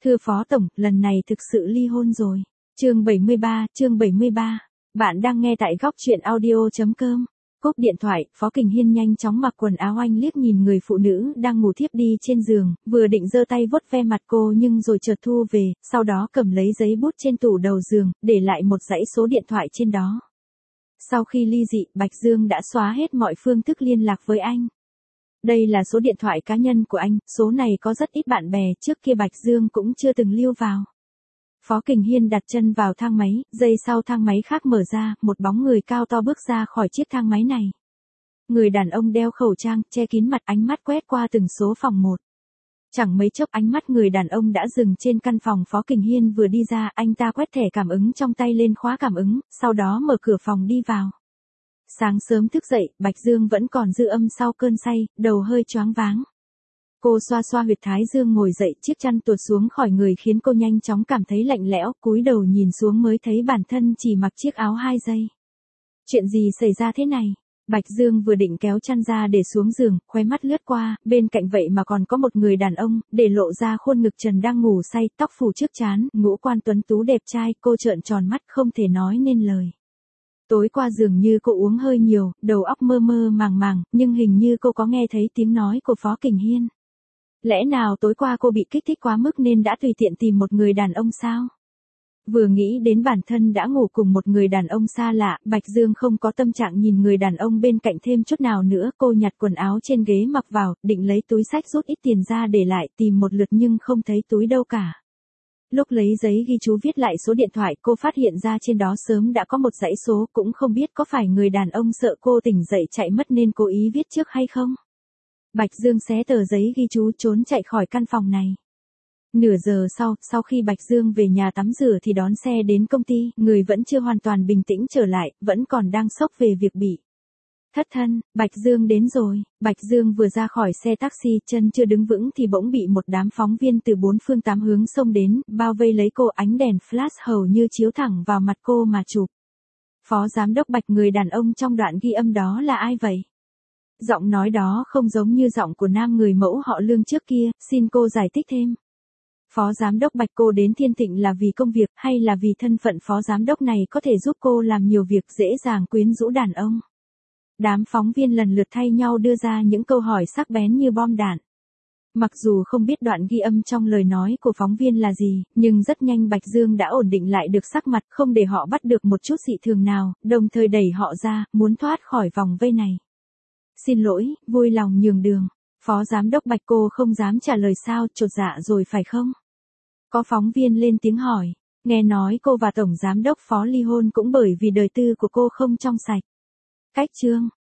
Thưa Phó Tổng, lần này thực sự ly hôn rồi. Chương 73. Bạn đang nghe tại góc truyện audio.com. Cúp điện thoại, Phó Kình Hiên nhanh chóng mặc quần áo anh liếc nhìn người phụ nữ đang ngủ thiếp đi trên giường, vừa định giơ tay vuốt ve mặt cô nhưng rồi chợt thu về, sau đó cầm lấy giấy bút trên tủ đầu giường, để lại một dãy số điện thoại trên đó. Sau khi ly dị, Bạch Dương đã xóa hết mọi phương thức liên lạc với anh. Đây là số điện thoại cá nhân của anh, số này có rất ít bạn bè, trước kia Bạch Dương cũng chưa từng lưu vào. Phó Kình Hiên đặt chân vào thang máy, giây sau thang máy khác mở ra, một bóng người cao to bước ra khỏi chiếc thang máy này. Người đàn ông đeo khẩu trang, che kín mặt, ánh mắt quét qua từng số phòng một. Chẳng mấy chốc ánh mắt người đàn ông đã dừng trên căn phòng Phó Kình Hiên vừa đi ra, anh ta quét thẻ cảm ứng trong tay lên khóa cảm ứng, sau đó mở cửa phòng đi vào. Sáng sớm thức dậy, Bạch Dương vẫn còn dư âm sau cơn say, đầu hơi choáng váng. Cô xoa xoa huyệt thái dương ngồi dậy, chiếc chăn tuột xuống khỏi người khiến cô nhanh chóng cảm thấy lạnh lẽo, cúi đầu nhìn xuống mới thấy bản thân chỉ mặc chiếc áo 2 giây. Chuyện gì xảy ra thế này? Bạch Dương vừa định kéo chăn ra để xuống giường, khóe mắt lướt qua, bên cạnh vậy mà còn có một người đàn ông, để lộ ra khuôn ngực trần đang ngủ say, tóc phủ trước trán, ngũ quan tuấn tú đẹp trai, cô trợn tròn mắt không thể nói nên lời. Tối qua dường như cô uống hơi nhiều, đầu óc mơ mơ màng màng, nhưng hình như cô có nghe thấy tiếng nói của Phó Kình Hiên. Lẽ nào tối qua cô bị kích thích quá mức nên đã tùy tiện tìm một người đàn ông sao? Vừa nghĩ đến bản thân đã ngủ cùng một người đàn ông xa lạ, Bạch Dương không có tâm trạng nhìn người đàn ông bên cạnh thêm chút nào nữa, cô nhặt quần áo trên ghế mặc vào, định lấy túi xách rút ít tiền ra để lại, tìm một lượt nhưng không thấy túi đâu cả. Lúc lấy giấy ghi chú viết lại số điện thoại, cô phát hiện ra trên đó sớm đã có một dãy số, cũng không biết có phải người đàn ông sợ cô tỉnh dậy chạy mất nên cố ý viết trước hay không. Bạch Dương xé tờ giấy ghi chú trốn chạy khỏi căn phòng này. Nửa giờ sau khi Bạch Dương về nhà tắm rửa thì đón xe đến công ty, người vẫn chưa hoàn toàn bình tĩnh trở lại, vẫn còn đang sốc về việc bị thất thân. Bạch Dương đến rồi. Bạch Dương vừa ra khỏi xe taxi, chân chưa đứng vững thì bỗng bị một đám phóng viên từ 4 phương 8 hướng xông đến, bao vây lấy cô, ánh đèn flash hầu như chiếu thẳng vào mặt cô mà chụp. Phó giám đốc Bạch, người đàn ông trong đoạn ghi âm đó là ai vậy? Giọng nói đó không giống như giọng của nam người mẫu họ Lương trước kia, xin cô giải thích thêm. Phó giám đốc Bạch, cô đến Thiên Thịnh là vì công việc hay là vì thân phận phó giám đốc này có thể giúp cô làm nhiều việc dễ dàng quyến rũ đàn ông? Đám phóng viên lần lượt thay nhau đưa ra những câu hỏi sắc bén như bom đạn. Mặc dù không biết đoạn ghi âm trong lời nói của phóng viên là gì, nhưng rất nhanh Bạch Dương đã ổn định lại được sắc mặt, không để họ bắt được một chút dị thường nào, đồng thời đẩy họ ra, muốn thoát khỏi vòng vây này. Xin lỗi, vui lòng nhường đường. Phó giám đốc Bạch, cô không dám trả lời sao, chột dạ rồi phải không? Có phóng viên lên tiếng hỏi. Nghe nói cô và tổng giám đốc Phó ly hôn cũng bởi vì đời tư của cô không trong sạch. Cách chương.